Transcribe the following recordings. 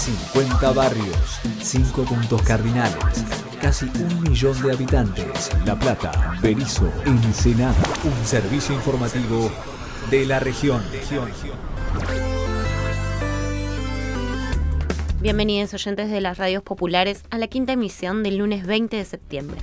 50 barrios, 5 puntos cardinales, casi 1 millón de habitantes. La Plata, Berisso, Ensenada. Un servicio informativo de la región. Bienvenidos oyentes de las radios populares a la quinta emisión del lunes 20 de septiembre.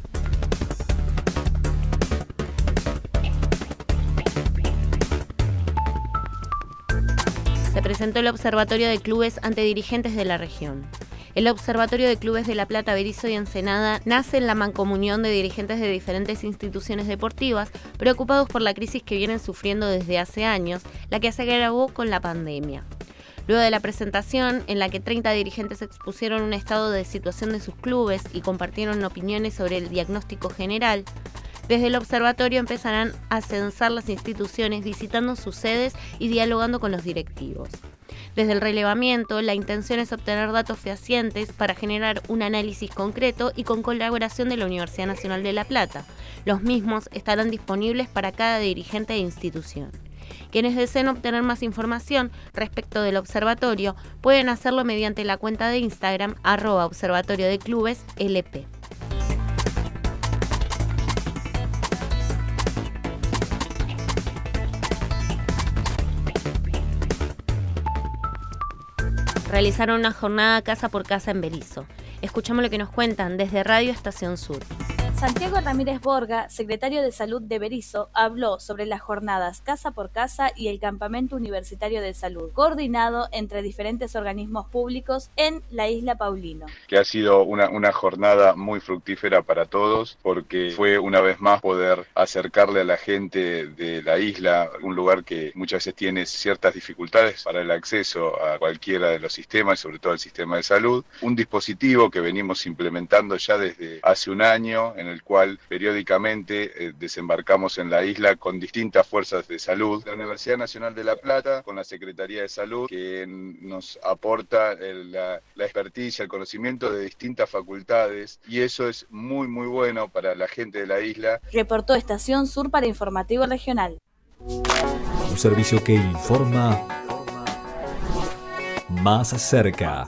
Se presentó el Observatorio de Clubes ante dirigentes de la región. El Observatorio de Clubes de La Plata, Berisso y Ensenada nace en la mancomunión de dirigentes de diferentes instituciones deportivas preocupados por la crisis que vienen sufriendo desde hace años, la que se agravó con la pandemia. Luego de la presentación, en la que 30 dirigentes expusieron un estado de situación de sus clubes y compartieron opiniones sobre el diagnóstico general, desde el observatorio empezarán a censar las instituciones visitando sus sedes y dialogando con los directivos. Desde el relevamiento, la intención es obtener datos fehacientes para generar un análisis concreto y con colaboración de la Universidad Nacional de La Plata. Los mismos estarán disponibles para cada dirigente e institución. Quienes deseen obtener más información respecto del observatorio pueden hacerlo mediante la cuenta de Instagram @observatoriodeclubeslp. Realizaron una jornada casa por casa en Berisso. Escuchamos lo que nos cuentan desde Radio Estación Sur. Santiago Ramírez Borga, secretario de Salud de Berisso, habló sobre las jornadas Casa por Casa y el Campamento Universitario de Salud, coordinado entre diferentes organismos públicos en la Isla Paulino. Que ha sido una jornada muy fructífera para todos, porque fue una vez más poder acercarle a la gente de la isla, un lugar que muchas veces tiene ciertas dificultades para el acceso a cualquiera de los sistemas, sobre todo el sistema de salud. Un dispositivo que venimos implementando ya desde hace un año, en el cual periódicamente desembarcamos en la isla con distintas fuerzas de salud. La Universidad Nacional de La Plata, con la Secretaría de Salud, que nos aporta la experticia, el conocimiento de distintas facultades, y eso es muy muy bueno para la gente de la isla. Reportó Estación Sur para Informativo Regional. Un servicio que informa más cerca.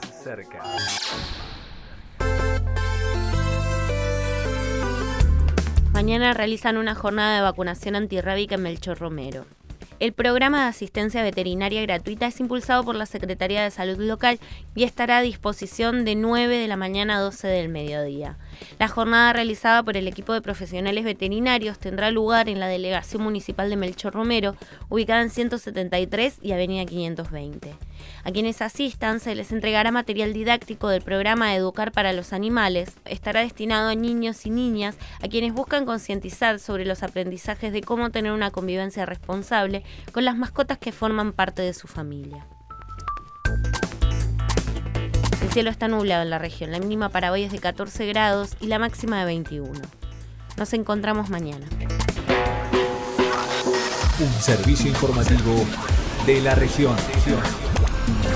Mañana realizan una jornada de vacunación antirrábica en Melchor Romero. El programa de asistencia veterinaria gratuita es impulsado por la Secretaría de Salud local y estará a disposición de 9 de la mañana a 12 del mediodía. La jornada realizada por el equipo de profesionales veterinarios tendrá lugar en la Delegación Municipal de Melchor Romero, ubicada en 173 y Avenida 520. A quienes asistan se les entregará material didáctico del programa Educar para los Animales. Estará destinado a niños y niñas a quienes buscan concientizar sobre los aprendizajes de cómo tener una convivencia responsable con las mascotas que forman parte de su familia. El cielo está nublado en la región. La mínima para hoy es de 14 grados y la máxima de 21. Nos encontramos mañana. Un servicio informativo de la región.